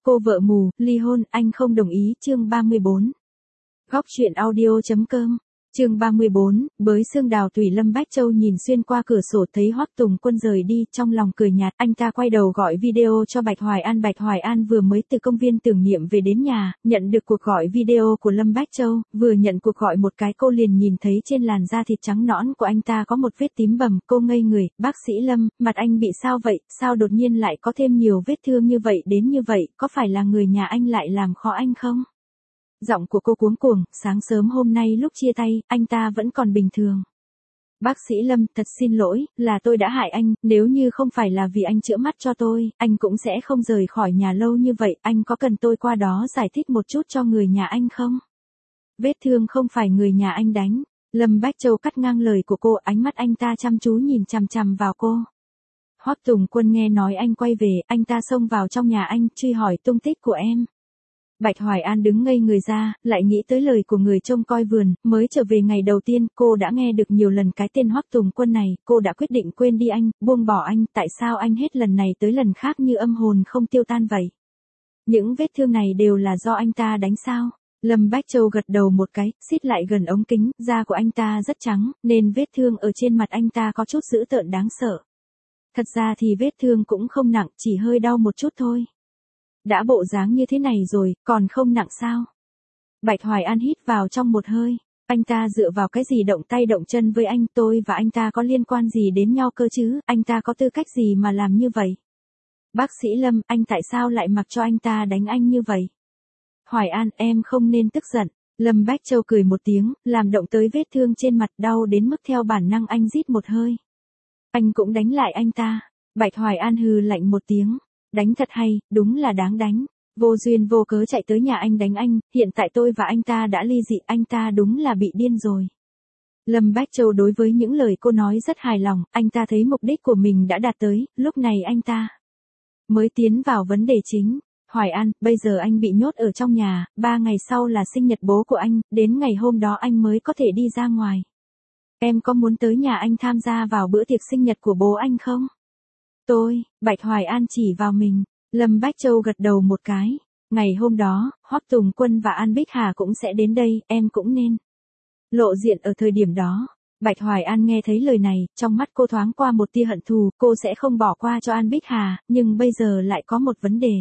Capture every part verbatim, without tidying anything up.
Cô vợ mù, ly hôn, anh không đồng ý, chương ba mươi bốn. Góc truyện audio.com, chương ba mươi bốn, bới xương đào tùy. Lâm Bách Châu nhìn xuyên qua cửa sổ thấy Hoắc Tùng Quân rời đi, trong lòng cười nhạt, anh ta quay đầu gọi video cho Bạch Hoài An. Bạch Hoài An vừa mới từ công viên tưởng niệm về đến nhà, nhận được cuộc gọi video của Lâm Bách Châu, vừa nhận cuộc gọi một cái cô liền nhìn thấy trên làn da thịt trắng nõn của anh ta có một vết tím bầm, cô ngây người, bác sĩ Lâm, mặt anh bị sao vậy, sao đột nhiên lại có thêm nhiều vết thương như vậy đến như vậy, có phải là người nhà anh lại làm khó anh không? Giọng của cô cuống cuồng, sáng sớm hôm nay lúc chia tay, anh ta vẫn còn bình thường. Bác sĩ Lâm, thật xin lỗi, là tôi đã hại anh, nếu như không phải là vì anh chữa mắt cho tôi, anh cũng sẽ không rời khỏi nhà lâu như vậy, anh có cần tôi qua đó giải thích một chút cho người nhà anh không? Vết thương không phải người nhà anh đánh. Lâm Bách Châu cắt ngang lời của cô, ánh mắt anh ta chăm chú nhìn chằm chằm vào cô. Hoắc Tùng Quân nghe nói anh quay về, anh ta xông vào trong nhà anh, truy hỏi tung tích của em. Bạch Hoài An đứng ngây người ra, lại nghĩ tới lời của người trông coi vườn, mới trở về ngày đầu tiên, cô đã nghe được nhiều lần cái tên Hoắc Tùng Quân này, cô đã quyết định quên đi anh, buông bỏ anh, tại sao anh hết lần này tới lần khác như âm hồn không tiêu tan vậy? Những vết thương này đều là do anh ta đánh sao? Lâm Bách Châu gật đầu một cái, xít lại gần ống kính, da của anh ta rất trắng, nên vết thương ở trên mặt anh ta có chút dữ tợn đáng sợ. Thật ra thì vết thương cũng không nặng, chỉ hơi đau một chút thôi. Đã bộ dáng như thế này rồi, còn không nặng sao? Bạch Hoài An hít vào trong một hơi. Anh ta dựa vào cái gì động tay động chân với anh, tôi và anh ta có liên quan gì đến nhau cơ chứ, anh ta có tư cách gì mà làm như vậy? Bác sĩ Lâm, anh tại sao lại mặc cho anh ta đánh anh như vậy? Hoài An, em không nên tức giận. Lâm Bách Châu cười một tiếng, làm động tới vết thương trên mặt, đau đến mức theo bản năng anh rít một hơi. Anh cũng đánh lại anh ta. Bạch Hoài An hừ lạnh một tiếng. Đánh thật hay, đúng là đáng đánh. Vô duyên vô cớ chạy tới nhà anh đánh anh, hiện tại tôi và anh ta đã ly dị, anh ta đúng là bị điên rồi. Lâm Bách Châu đối với những lời cô nói rất hài lòng, anh ta thấy mục đích của mình đã đạt tới, lúc này anh ta mới tiến vào vấn đề chính. Hoài An, bây giờ anh bị nhốt ở trong nhà, ba ngày sau là sinh nhật bố của anh, đến ngày hôm đó anh mới có thể đi ra ngoài. Em có muốn tới nhà anh tham gia vào bữa tiệc sinh nhật của bố anh không? Tôi, Bạch Hoài An chỉ vào mình. Lâm Bách Châu gật đầu một cái. Ngày hôm đó, Hoắc Tùng Quân và An Bích Hà cũng sẽ đến đây, em cũng nên lộ diện ở thời điểm đó. Bạch Hoài An nghe thấy lời này, trong mắt cô thoáng qua một tia hận thù, cô sẽ không bỏ qua cho An Bích Hà, nhưng bây giờ lại có một vấn đề.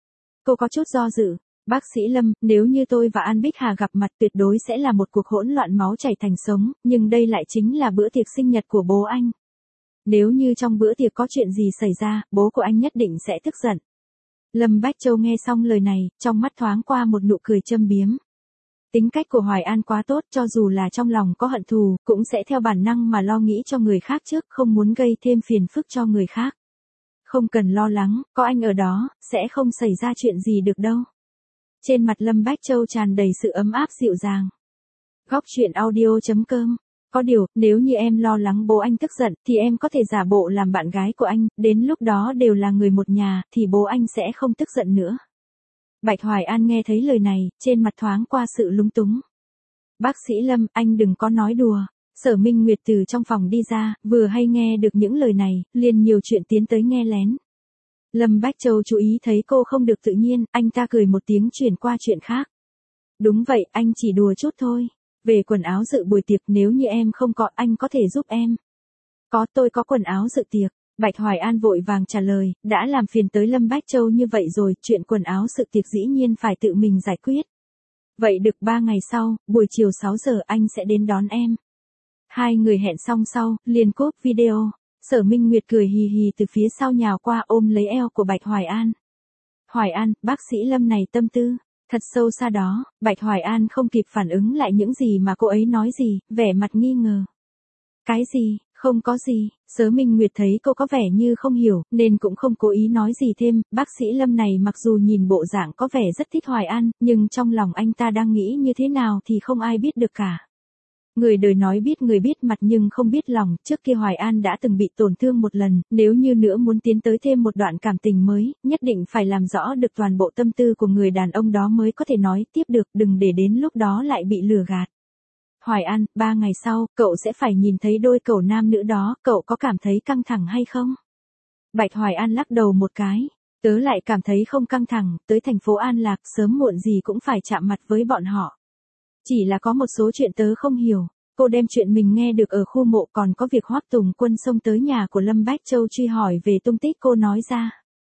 Cô có chút do dự. Bác sĩ Lâm, nếu như tôi và An Bích Hà gặp mặt tuyệt đối sẽ là một cuộc hỗn loạn máu chảy thành sống, nhưng đây lại chính là bữa tiệc sinh nhật của bố anh. Nếu như trong bữa tiệc có chuyện gì xảy ra, bố của anh nhất định sẽ tức giận. Lâm Bách Châu nghe xong lời này, trong mắt thoáng qua một nụ cười châm biếm. Tính cách của Hoài An quá tốt, cho dù là trong lòng có hận thù, cũng sẽ theo bản năng mà lo nghĩ cho người khác trước, không muốn gây thêm phiền phức cho người khác. Không cần lo lắng, có anh ở đó, sẽ không xảy ra chuyện gì được đâu. Trên mặt Lâm Bách Châu tràn đầy sự ấm áp dịu dàng. Góc truyện audio.com. Có điều, nếu như em lo lắng bố anh tức giận, thì em có thể giả bộ làm bạn gái của anh, đến lúc đó đều là người một nhà, thì bố anh sẽ không tức giận nữa. Bạch Hoài An nghe thấy lời này, trên mặt thoáng qua sự lúng túng. Bác sĩ Lâm, anh đừng có nói đùa. Sở Minh Nguyệt từ trong phòng đi ra, vừa hay nghe được những lời này, liền nhiều chuyện tiến tới nghe lén. Lâm Bách Châu chú ý thấy cô không được tự nhiên, anh ta cười một tiếng chuyển qua chuyện khác. Đúng vậy, anh chỉ đùa chút thôi. Về quần áo dự buổi tiệc, nếu như em không có, anh có thể giúp em. Có, tôi có quần áo dự tiệc. Bạch Hoài An vội vàng trả lời, đã làm phiền tới Lâm Bách Châu như vậy rồi, chuyện quần áo dự tiệc dĩ nhiên phải tự mình giải quyết. Vậy được ba ngày sau, buổi chiều sáu giờ anh sẽ đến đón em. Hai người hẹn xong sau, liền cúp video. Sở Minh Nguyệt cười hì hì từ phía sau nhào qua ôm lấy eo của Bạch Hoài An. Hoài An, bác sĩ Lâm này tâm tư thật sâu xa đó. Bạch Hoài An không kịp phản ứng lại những gì mà cô ấy nói gì, vẻ mặt nghi ngờ. Cái gì, không có gì. Sở Minh Nguyệt thấy cô có vẻ như không hiểu, nên cũng không cố ý nói gì thêm. Bác sĩ Lâm này mặc dù nhìn bộ dạng có vẻ rất thích Hoài An, nhưng trong lòng anh ta đang nghĩ như thế nào thì không ai biết được cả. Người đời nói biết người biết mặt nhưng không biết lòng, trước kia Hoài An đã từng bị tổn thương một lần, nếu như nữa muốn tiến tới thêm một đoạn cảm tình mới, nhất định phải làm rõ được toàn bộ tâm tư của người đàn ông đó mới có thể nói tiếp được, đừng để đến lúc đó lại bị lừa gạt. Hoài An, ba ngày sau, cậu sẽ phải nhìn thấy đôi cậu nam nữ đó, cậu có cảm thấy căng thẳng hay không? Bạch Hoài An lắc đầu một cái. Tớ lại cảm thấy không căng thẳng, tới thành phố An Lạc sớm muộn gì cũng phải chạm mặt với bọn họ. Chỉ là có một số chuyện tớ không hiểu. Cô đem chuyện mình nghe được ở khu mộ còn có việc Hoắc Tùng Quân xông tới nhà của Lâm Bách Châu truy hỏi về tung tích cô nói ra.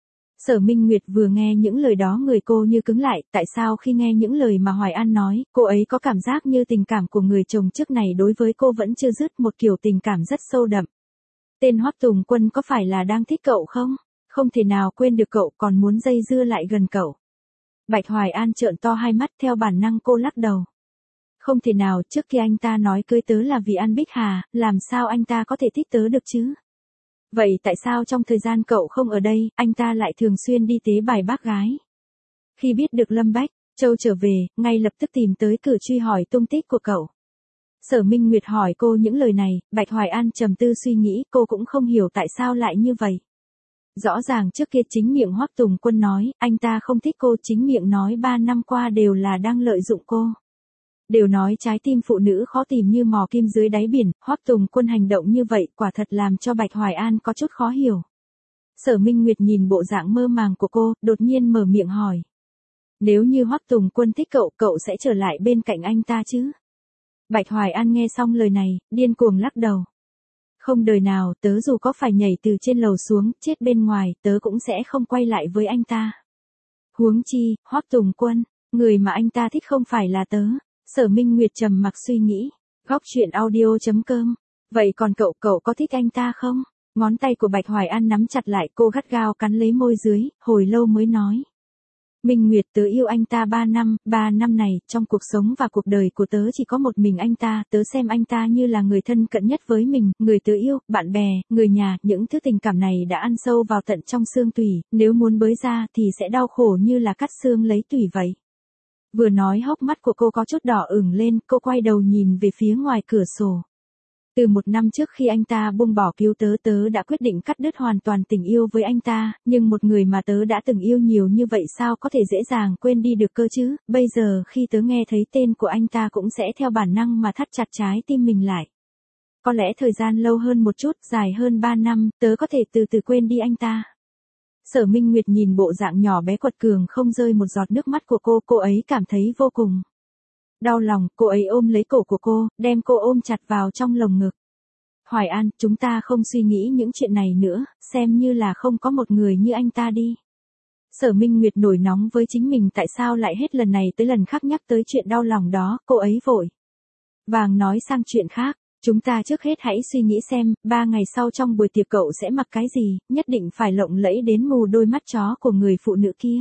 Sở Minh Nguyệt vừa nghe những lời đó người cô như cứng lại, tại sao khi nghe những lời mà Hoài An nói, cô ấy có cảm giác như tình cảm của người chồng trước này đối với cô vẫn chưa dứt, một kiểu tình cảm rất sâu đậm. Tên Hoắc Tùng Quân có phải là đang thích cậu không? Không thể nào quên được cậu, còn muốn dây dưa lại gần cậu. Bạch Hoài An trợn to hai mắt, theo bản năng cô lắc đầu. Không thể nào, trước kia anh ta nói cưới tớ là vì An Bích Hà, làm sao anh ta có thể thích tớ được chứ? Vậy tại sao trong thời gian cậu không ở đây, anh ta lại thường xuyên đi tế bài bác gái? Khi biết được Lâm Bách Châu trở về, ngay lập tức tìm tới cửa truy hỏi tung tích của cậu. Sở Minh Nguyệt hỏi cô những lời này, Bạch Hoài An trầm tư suy nghĩ, cô cũng không hiểu tại sao lại như vậy. Rõ ràng trước kia chính miệng Hoắc Tùng Quân nói, anh ta không thích cô, chính miệng nói ba năm qua đều là đang lợi dụng cô. Đều nói trái tim phụ nữ khó tìm như mò kim dưới đáy biển, Hoắc Tùng Quân hành động như vậy quả thật làm cho Bạch Hoài An có chút khó hiểu. Sở Minh Nguyệt nhìn bộ dạng mơ màng của cô, đột nhiên mở miệng hỏi. Nếu như Hoắc Tùng Quân thích cậu, cậu sẽ trở lại bên cạnh anh ta chứ? Bạch Hoài An nghe xong lời này, điên cuồng lắc đầu. Không đời nào, tớ dù có phải nhảy từ trên lầu xuống, chết bên ngoài, tớ cũng sẽ không quay lại với anh ta. Huống chi, Hoắc Tùng Quân, người mà anh ta thích không phải là tớ. Sở Minh Nguyệt trầm mặc suy nghĩ. Góc truyện audio chấm com. Vậy còn cậu, cậu có thích anh ta không? Ngón tay của Bạch Hoài An nắm chặt lại, cô gắt gao cắn lấy môi dưới, hồi lâu mới nói. Minh Nguyệt, tớ yêu anh ta ba năm, ba năm này, trong cuộc sống và cuộc đời của tớ chỉ có một mình anh ta, tớ xem anh ta như là người thân cận nhất với mình, người tớ yêu, bạn bè, người nhà, những thứ tình cảm này đã ăn sâu vào tận trong xương tủy, nếu muốn bới ra thì sẽ đau khổ như là cắt xương lấy tủy vậy. Vừa nói hốc mắt của cô có chút đỏ ửng lên, cô quay đầu nhìn về phía ngoài cửa sổ. Từ một năm trước khi anh ta buông bỏ cứu tớ, tớ đã quyết định cắt đứt hoàn toàn tình yêu với anh ta, nhưng một người mà tớ đã từng yêu nhiều như vậy sao có thể dễ dàng quên đi được cơ chứ, bây giờ khi tớ nghe thấy tên của anh ta cũng sẽ theo bản năng mà thắt chặt trái tim mình lại. Có lẽ thời gian lâu hơn một chút, dài hơn ba năm, tớ có thể từ từ quên đi anh ta. Sở Minh Nguyệt nhìn bộ dạng nhỏ bé quật cường không rơi một giọt nước mắt của cô, cô ấy cảm thấy vô cùng đau lòng, cô ấy ôm lấy cổ của cô, đem cô ôm chặt vào trong lồng ngực. Hoài An, chúng ta không suy nghĩ những chuyện này nữa, xem như là không có một người như anh ta đi. Sở Minh Nguyệt nổi nóng với chính mình tại sao lại hết lần này tới lần khác nhắc tới chuyện đau lòng đó, cô ấy vội vàng nói sang chuyện khác. Chúng ta trước hết hãy suy nghĩ xem, ba ngày sau trong buổi tiệc cậu sẽ mặc cái gì, nhất định phải lộng lẫy đến mù đôi mắt chó của người phụ nữ kia.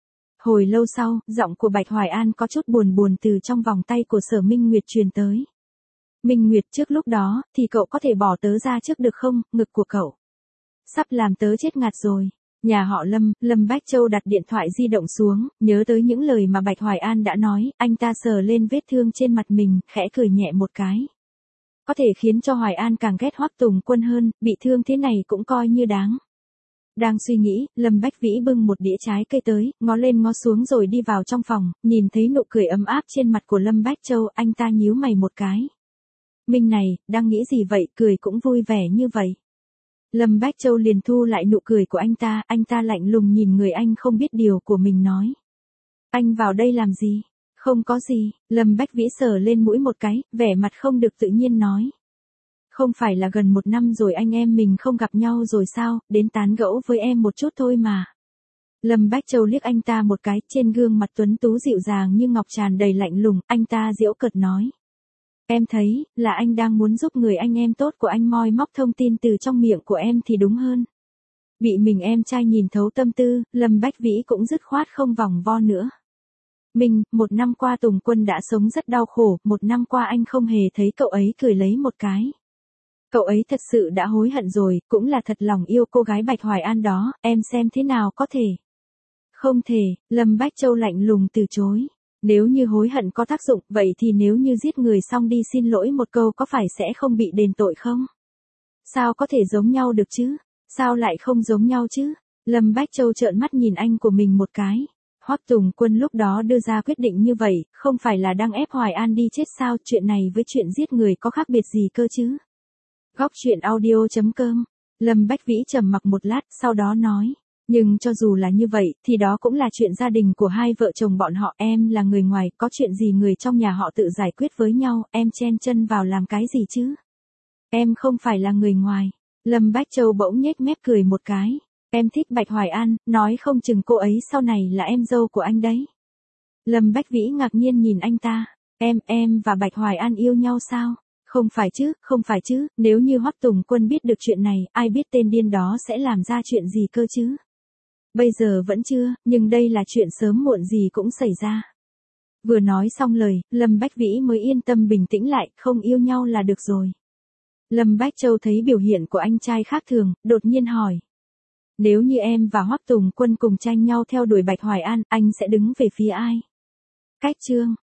Hồi lâu sau, giọng của Bạch Hoài An có chút buồn buồn từ trong vòng tay của Sở Minh Nguyệt truyền tới. Minh Nguyệt, trước lúc đó, thì cậu có thể bỏ tớ ra trước được không, ngực của cậu sắp làm tớ chết ngạt rồi. Nhà họ Lâm, Lâm Bách Châu đặt điện thoại di động xuống, nhớ tới những lời mà Bạch Hoài An đã nói, anh ta sờ lên vết thương trên mặt mình, khẽ cười nhẹ một cái. Có thể khiến cho Hoài An càng ghét Hoắc Tùng Quân hơn, bị thương thế này cũng coi như đáng. Đang suy nghĩ, Lâm Bách Vĩ bưng một đĩa trái cây tới, ngó lên ngó xuống rồi đi vào trong phòng, nhìn thấy nụ cười ấm áp trên mặt của Lâm Bách Châu, anh ta nhíu mày một cái. Minh này, đang nghĩ gì vậy, cười cũng vui vẻ như vậy. Lâm Bách Châu liền thu lại nụ cười của anh ta, anh ta lạnh lùng nhìn người anh không biết điều của mình nói. Anh vào đây làm gì? Không có gì, Lâm Bách Vĩ sờ lên mũi một cái, vẻ mặt không được tự nhiên nói. Không phải là gần một năm rồi anh em mình không gặp nhau rồi sao, đến tán gẫu với em một chút thôi mà. Lâm Bách Châu liếc anh ta một cái, trên gương mặt tuấn tú dịu dàng như ngọc tràn đầy lạnh lùng, anh ta giễu cợt nói. Em thấy, là anh đang muốn giúp người anh em tốt của anh moi móc thông tin từ trong miệng của em thì đúng hơn. Bị mình em trai nhìn thấu tâm tư, Lâm Bách Vĩ cũng dứt khoát không vòng vo nữa. Mình, một năm qua Tùng Quân đã sống rất đau khổ, một năm qua anh không hề thấy cậu ấy cười lấy một cái. Cậu ấy thật sự đã hối hận rồi, cũng là thật lòng yêu cô gái Bạch Hoài An đó, em xem thế nào có thể. Không thể, Lâm Bách Châu lạnh lùng từ chối. Nếu như hối hận có tác dụng, vậy thì nếu như giết người xong đi xin lỗi một câu có phải sẽ không bị đền tội không? Sao có thể giống nhau được chứ? Sao lại không giống nhau chứ? Lâm Bách Châu trợn mắt nhìn anh của mình một cái. Hoắc Tùng Quân lúc đó đưa ra quyết định như vậy, không phải là đang ép Hoài An đi chết sao, chuyện này với chuyện giết người có khác biệt gì cơ chứ? Góc truyện audio chấm com. Lâm Bách Vĩ trầm mặc một lát, sau đó nói. Nhưng cho dù là như vậy, thì đó cũng là chuyện gia đình của hai vợ chồng bọn họ. Em là người ngoài, có chuyện gì người trong nhà họ tự giải quyết với nhau, em chen chân vào làm cái gì chứ? Em không phải là người ngoài. Lâm Bách Châu bỗng nhếch mép cười một cái. Em thích Bạch Hoài An, nói không chừng cô ấy sau này là em dâu của anh đấy. Lâm Bách Vĩ ngạc nhiên nhìn anh ta. Em, em và Bạch Hoài An yêu nhau sao? Không phải chứ, không phải chứ, nếu như Hoắc Tùng Quân biết được chuyện này, ai biết tên điên đó sẽ làm ra chuyện gì cơ chứ? Bây giờ vẫn chưa, nhưng đây là chuyện sớm muộn gì cũng xảy ra. Vừa nói xong lời, Lâm Bách Vĩ mới yên tâm bình tĩnh lại, không yêu nhau là được rồi. Lâm Bách Châu thấy biểu hiện của anh trai khác thường, đột nhiên hỏi. Nếu như em và Hoắc Tùng Quân cùng tranh nhau theo đuổi Bạch Hoài An, anh sẽ đứng về phía ai? Cách chương